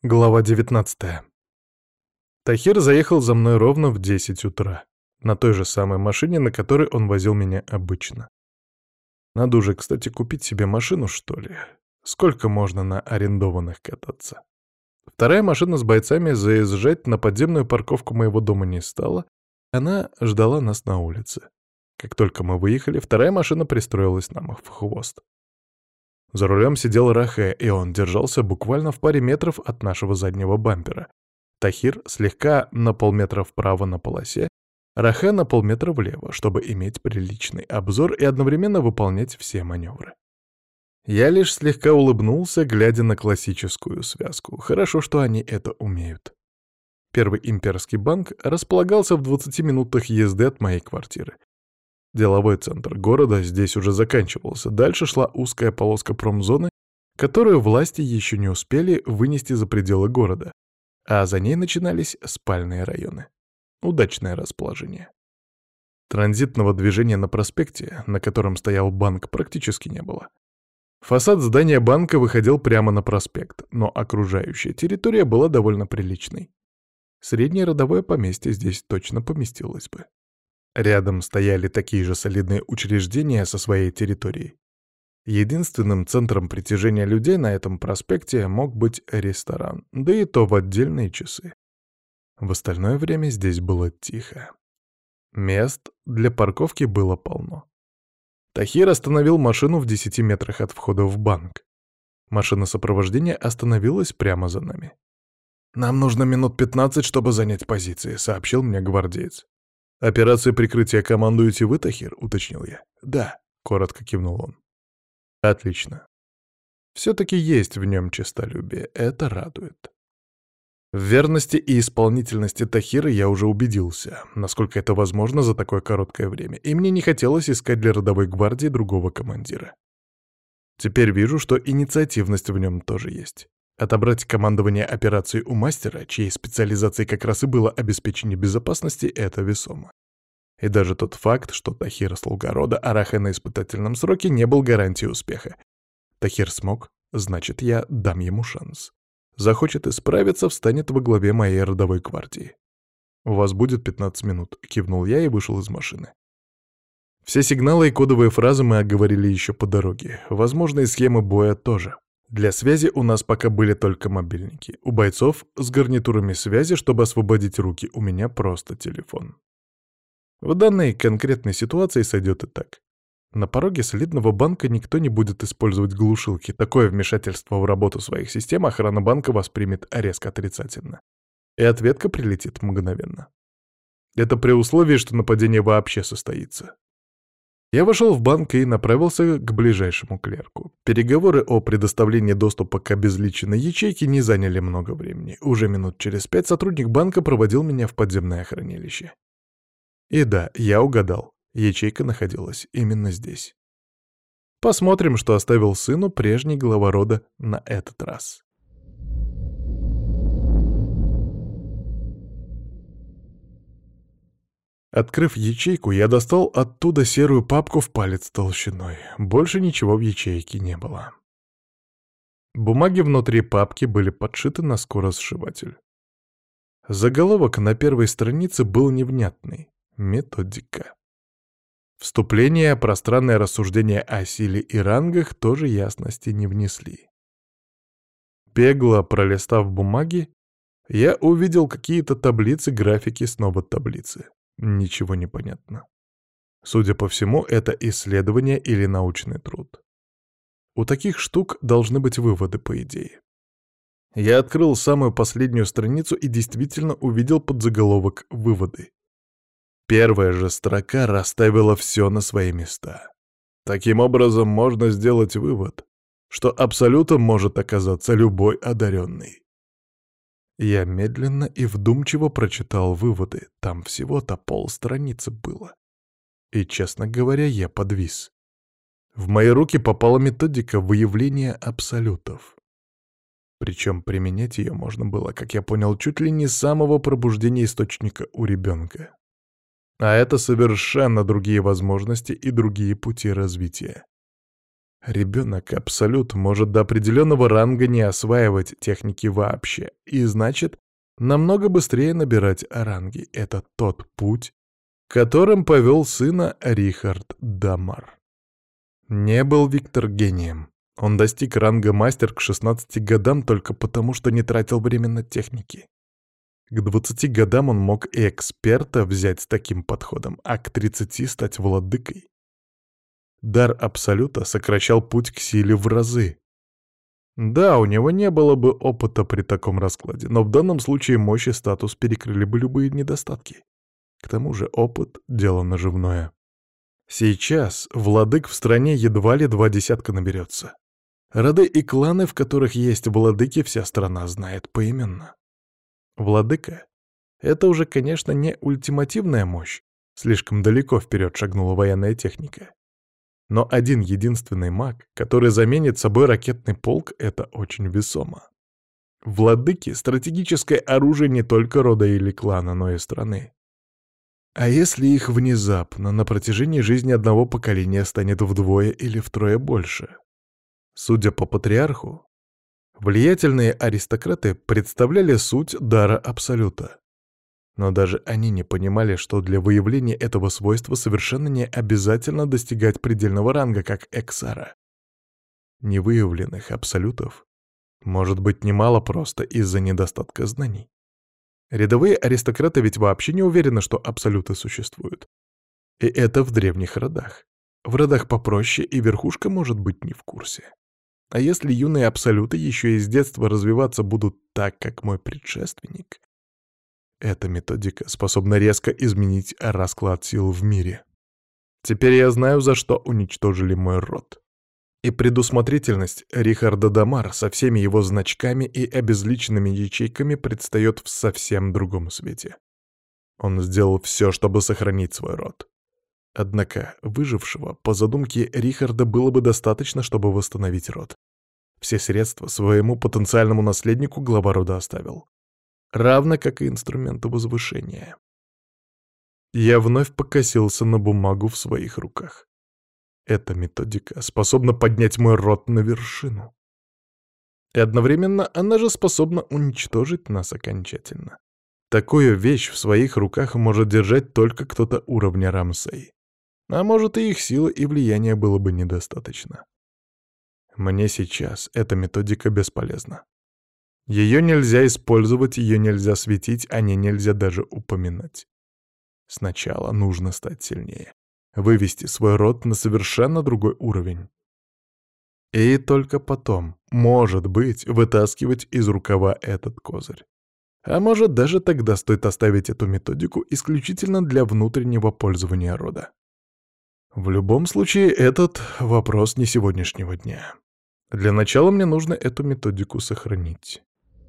Глава 19. Тахир заехал за мной ровно в 10 утра, на той же самой машине, на которой он возил меня обычно. Надо уже, кстати, купить себе машину, что ли? Сколько можно на арендованных кататься? Вторая машина с бойцами заезжать на подземную парковку моего дома не стала, она ждала нас на улице. Как только мы выехали, вторая машина пристроилась нам в хвост. За рулем сидел Рахе, и он держался буквально в паре метров от нашего заднего бампера. Тахир слегка на полметра вправо на полосе, Рахе на полметра влево, чтобы иметь приличный обзор и одновременно выполнять все маневры. Я лишь слегка улыбнулся, глядя на классическую связку. Хорошо, что они это умеют. Первый имперский банк располагался в 20 минутах езды от моей квартиры. Деловой центр города здесь уже заканчивался. Дальше шла узкая полоска промзоны, которую власти еще не успели вынести за пределы города, а за ней начинались спальные районы. Удачное расположение. Транзитного движения на проспекте, на котором стоял банк, практически не было. Фасад здания банка выходил прямо на проспект, но окружающая территория была довольно приличной. Среднее родовое поместье здесь точно поместилось бы. Рядом стояли такие же солидные учреждения со своей территорией. Единственным центром притяжения людей на этом проспекте мог быть ресторан, да и то в отдельные часы. В остальное время здесь было тихо. Мест для парковки было полно. Тахир остановил машину в 10 метрах от входа в банк. Машина сопровождения остановилась прямо за нами. «Нам нужно минут 15, чтобы занять позиции», — сообщил мне гвардеец. «Операцией прикрытия командуете вы, Тахир?» — уточнил я. «Да», — коротко кивнул он. «Отлично. Все-таки есть в нем честолюбие, это радует». В верности и исполнительности Тахира я уже убедился, насколько это возможно за такое короткое время, и мне не хотелось искать для родовой гвардии другого командира. Теперь вижу, что инициативность в нем тоже есть. Отобрать командование операцией у мастера, чьей специализацией как раз и было обеспечение безопасности, это весомо. И даже тот факт, что Тахир — слуга рода, а Рахе на испытательном сроке, не был гарантией успеха. Тахир смог, значит, я дам ему шанс. Захочет исправиться, встанет во главе моей родовой гвардии. «У вас будет 15 минут», — кивнул я и вышел из машины. Все сигналы и кодовые фразы мы оговорили еще по дороге. Возможные схемы боя тоже. Для связи у нас пока были только мобильники. У бойцов с гарнитурами связи, чтобы освободить руки, у меня просто телефон. В данной конкретной ситуации сойдет и так. На пороге солидного банка никто не будет использовать глушилки. Такое вмешательство в работу своих систем охрана банка воспримет резко отрицательно. И ответка прилетит мгновенно. Это при условии, что нападение вообще состоится. Я вошел в банк и направился к ближайшему клерку. Переговоры о предоставлении доступа к обезличенной ячейке не заняли много времени. Уже минут через 5 сотрудник банка проводил меня в подземное хранилище. И да, я угадал. Ячейка находилась именно здесь. Посмотрим, что оставил сыну прежний глава рода на этот раз. Открыв ячейку, я достал оттуда серую папку в палец толщиной. Больше ничего в ячейке не было. Бумаги внутри папки были подшиты на скоросшиватель. Заголовок на первой странице был невнятный. Методика. Вступление, пространное рассуждение о силе и рангах тоже ясности не внесли. Бегло пролистав бумаги, я увидел какие-то таблицы, графики, снова таблицы. Ничего не понятно. Судя по всему, это исследование или научный труд. У таких штук должны быть выводы, по идее. Я открыл самую последнюю страницу и действительно увидел подзаголовок «Выводы». Первая же строка расставила все на свои места. Таким образом, можно сделать вывод, что абсолютом может оказаться любой одаренный. Я медленно и вдумчиво прочитал выводы, там всего-то полстраницы было. И, честно говоря, я подвис. В мои руки попала методика выявления абсолютов. Причем применять ее можно было, как я понял, чуть ли не с самого пробуждения источника у ребенка. А это совершенно другие возможности и другие пути развития. Ребенок Абсолют может до определенного ранга не осваивать техники вообще, и значит, намного быстрее набирать ранги. Это тот путь, которым повел сына Рихард Дамар. Не был Виктор гением. Он достиг ранга мастер к 16 годам только потому, что не тратил время на техники. К 20 годам он мог и эксперта взять с таким подходом, а к 30 стать владыкой. Дар Абсолюта сокращал путь к силе в разы. Да, у него не было бы опыта при таком раскладе, но в данном случае мощь и статус перекрыли бы любые недостатки. К тому же опыт — дело наживное. Сейчас владык в стране едва ли 2 десятка наберется. Роды и кланы, в которых есть владыки, вся страна знает поименно. Владыка — это уже, конечно, не ультимативная мощь, слишком далеко вперед шагнула военная техника. Но один единственный маг, который заменит собой ракетный полк, это очень весомо. Владыки — стратегическое оружие не только рода или клана, но и страны. А если их внезапно на протяжении жизни одного поколения станет вдвое или втрое больше? Судя по патриарху, влиятельные аристократы представляли суть дара Абсолюта. Но даже они не понимали, что для выявления этого свойства совершенно не обязательно достигать предельного ранга, как Эксара. Невыявленных абсолютов может быть немало просто из-за недостатка знаний. Рядовые аристократы ведь вообще не уверены, что абсолюты существуют. И это в древних родах. В родах попроще и верхушка может быть не в курсе. А если юные абсолюты еще и с детства развиваться будут так, как мой предшественник, эта методика способна резко изменить расклад сил в мире. Теперь я знаю, за что уничтожили мой род. И предусмотрительность Рихарда Дамар со всеми его значками и обезличенными ячейками предстает в совсем другом свете. Он сделал все, чтобы сохранить свой род. Однако выжившего, по задумке Рихарда, было бы достаточно, чтобы восстановить род. Все средства своему потенциальному наследнику глава рода оставил. Равно как и инструменты возвышения. Я вновь покосился на бумагу в своих руках. Эта методика способна поднять мой род на вершину. И одновременно она же способна уничтожить нас окончательно. Такую вещь в своих руках может держать только кто-то уровня Рамсей. А может, и их силы и влияния было бы недостаточно. Мне сейчас эта методика бесполезна. Ее нельзя использовать, ее нельзя светить, о ней нельзя даже упоминать. Сначала нужно стать сильнее. Вывести свой род на совершенно другой уровень. И только потом, может быть, вытаскивать из рукава этот козырь. А может, даже тогда стоит оставить эту методику исключительно для внутреннего пользования рода. В любом случае, этот вопрос не сегодняшнего дня. Для начала мне нужно эту методику сохранить.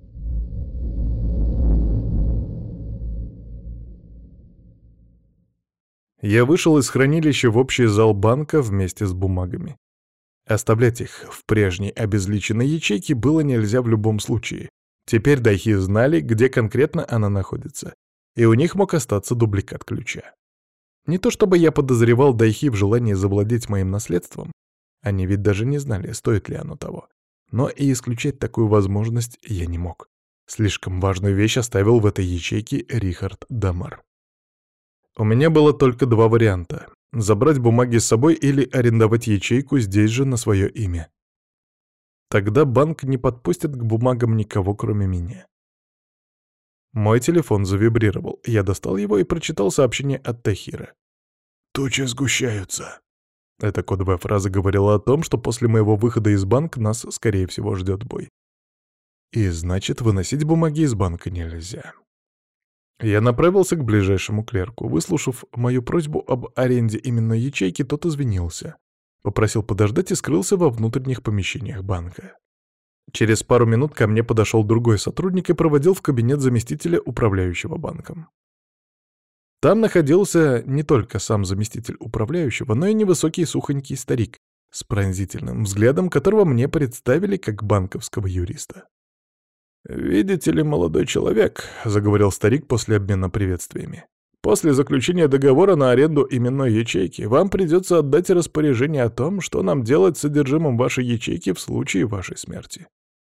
Я вышел из хранилища в общий зал банка вместе с бумагами. Оставлять их в прежней обезличенной ячейке было нельзя в любом случае. Теперь дайхи знали, где конкретно она находится, и у них мог остаться дубликат ключа. Не то чтобы я подозревал дайхи в желании завладеть моим наследством, они ведь даже не знали, стоит ли оно того. Но и исключать такую возможность я не мог. Слишком важную вещь оставил в этой ячейке Рихард Дамар. У меня было только два варианта — забрать бумаги с собой или арендовать ячейку здесь же на свое имя. Тогда банк не подпустит к бумагам никого, кроме меня. Мой телефон завибрировал. Я достал его и прочитал сообщение от Тахира. «Тучи сгущаются». Эта кодовая фраза говорила о том, что после моего выхода из банка нас, скорее всего, ждет бой. И значит, выносить бумаги из банка нельзя. Я направился к ближайшему клерку. Выслушав мою просьбу об аренде именной ячейки, тот извинился. Попросил подождать и скрылся во внутренних помещениях банка. Через пару минут ко мне подошел другой сотрудник и проводил в кабинет заместителя управляющего банком. Там находился не только сам заместитель управляющего, но и невысокий сухонький старик с пронзительным взглядом, которого мне представили как банковского юриста. «Видите ли, молодой человек», — заговорил старик после обмена приветствиями, — После заключения договора на аренду именной ячейки вам придется отдать распоряжение о том, что нам делать с содержимым вашей ячейки в случае вашей смерти.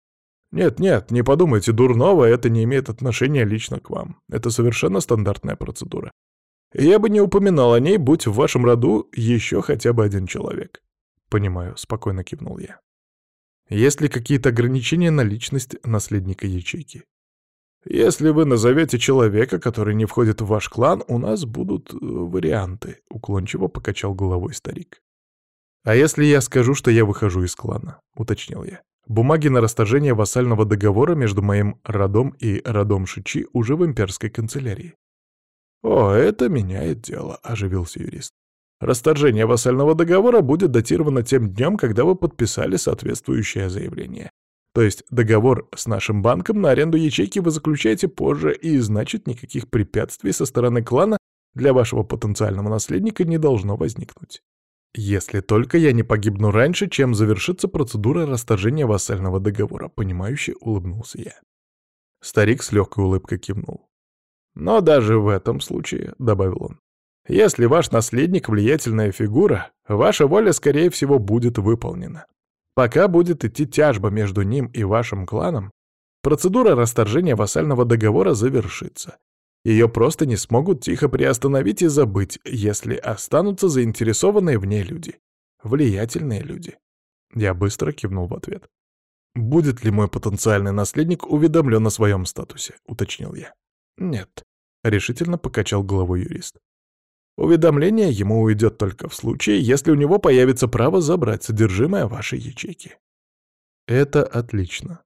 Нет, не подумайте дурного, это не имеет отношения лично к вам. Это совершенно стандартная процедура. И я бы не упоминал о ней, будь в вашем роду еще хотя бы один человек. Понимаю, спокойно кивнул я. Есть ли какие-то ограничения на личность наследника ячейки? Если вы назовете человека, который не входит в ваш клан, у нас будут варианты, уклончиво покачал головой старик. А если я скажу, что я выхожу из клана, уточнил я. Бумаги на расторжение вассального договора между моим родом и родом Шичи уже в имперской канцелярии. «О, это меняет дело», — оживился юрист. «Расторжение вассального договора будет датировано тем днем, когда вы подписали соответствующее заявление. То есть договор с нашим банком на аренду ячейки вы заключаете позже, и значит, никаких препятствий со стороны клана для вашего потенциального наследника не должно возникнуть. Если только я не погибну раньше, чем завершится процедура расторжения вассального договора», — понимающе улыбнулся я. Старик с легкой улыбкой кивнул. «Но даже в этом случае», — добавил он, — «если ваш наследник — влиятельная фигура, ваша воля, скорее всего, будет выполнена. Пока будет идти тяжба между ним и вашим кланом, процедура расторжения вассального договора завершится. Ее просто не смогут тихо приостановить и забыть, если останутся заинтересованные в ней люди. Влиятельные люди». Я быстро кивнул в ответ. «Будет ли мой потенциальный наследник уведомлен о своем статусе?» — уточнил я. «Нет», — решительно покачал головой юрист. «Уведомление ему уйдет только в случае, если у него появится право забрать содержимое вашей ячейки». Это отлично.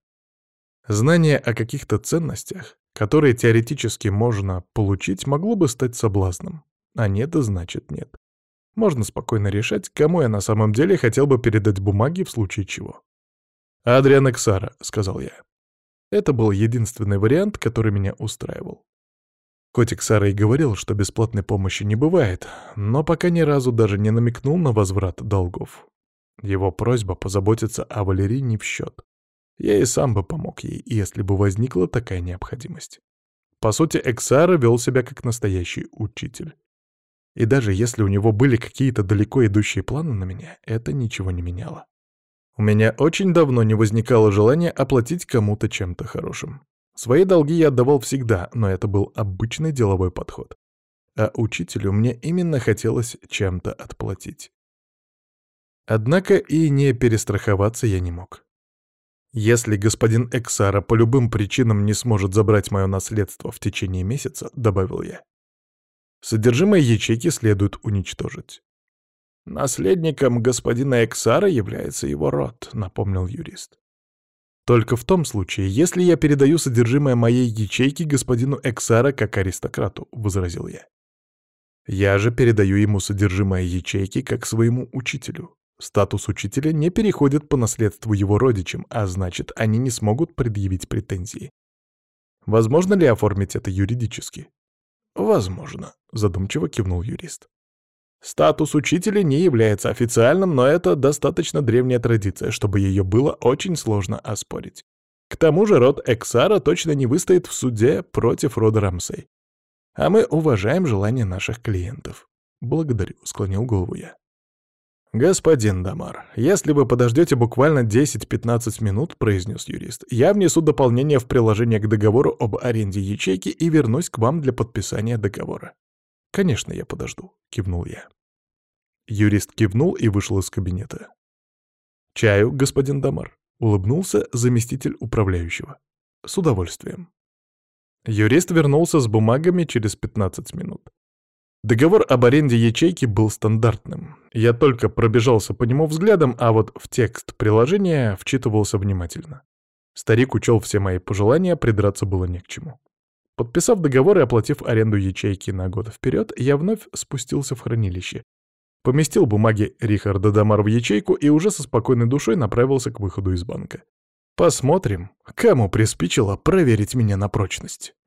Знание о каких-то ценностях, которые теоретически можно получить, могло бы стать соблазном. А нет, и значит нет. Можно спокойно решать, кому я на самом деле хотел бы передать бумаги в случае чего. «Адриан Эксара», — сказал я. Это был единственный вариант, который меня устраивал. Хоть Эксара и говорил, что бесплатной помощи не бывает, но пока ни разу даже не намекнул на возврат долгов. Его просьба позаботиться о Валерии не в счет. Я и сам бы помог ей, если бы возникла такая необходимость. По сути, Эксара вел себя как настоящий учитель. И даже если у него были какие-то далеко идущие планы на меня, это ничего не меняло. У меня очень давно не возникало желания оплатить кому-то чем-то хорошим. Свои долги я отдавал всегда, но это был обычный деловой подход. А учителю мне именно хотелось чем-то отплатить. Однако и не перестраховаться я не мог. «Если господин Эксара по любым причинам не сможет забрать мое наследство в течение месяца», — добавил я, — «содержимое ячейки следует уничтожить». «Наследником господина Эксара является его род», — напомнил юрист. «Только в том случае, если я передаю содержимое моей ячейки господину Эксара как аристократу», — возразил я. «Я же передаю ему содержимое ячейки как своему учителю. Статус учителя не переходит по наследству его родичам, а значит, они не смогут предъявить претензии. Возможно ли оформить это юридически?» «Возможно», — задумчиво кивнул юрист. «Статус учителя не является официальным, но это достаточно древняя традиция, чтобы ее было очень сложно оспорить. К тому же род Эксара точно не выстоит в суде против рода Рамсей. А мы уважаем желания наших клиентов». «Благодарю», — склонил голову я. «Господин Дамар, если вы подождете буквально 10-15 минут, — произнес юрист, — я внесу дополнение в приложение к договору об аренде ячейки и вернусь к вам для подписания договора». «Конечно, я подожду», — кивнул я. Юрист кивнул и вышел из кабинета. «Чаю, господин Дамар», — улыбнулся заместитель управляющего. «С удовольствием». Юрист вернулся с бумагами через 15 минут. Договор об аренде ячейки был стандартным. Я только пробежался по нему взглядом, а вот в текст приложения вчитывался внимательно. Старик учел все мои пожелания, придраться было не к чему. Подписав договор и оплатив аренду ячейки на год вперед, я вновь спустился в хранилище. Поместил бумаги Рихарда Дамар в ячейку и уже со спокойной душой направился к выходу из банка. Посмотрим, кому приспичило проверить меня на прочность.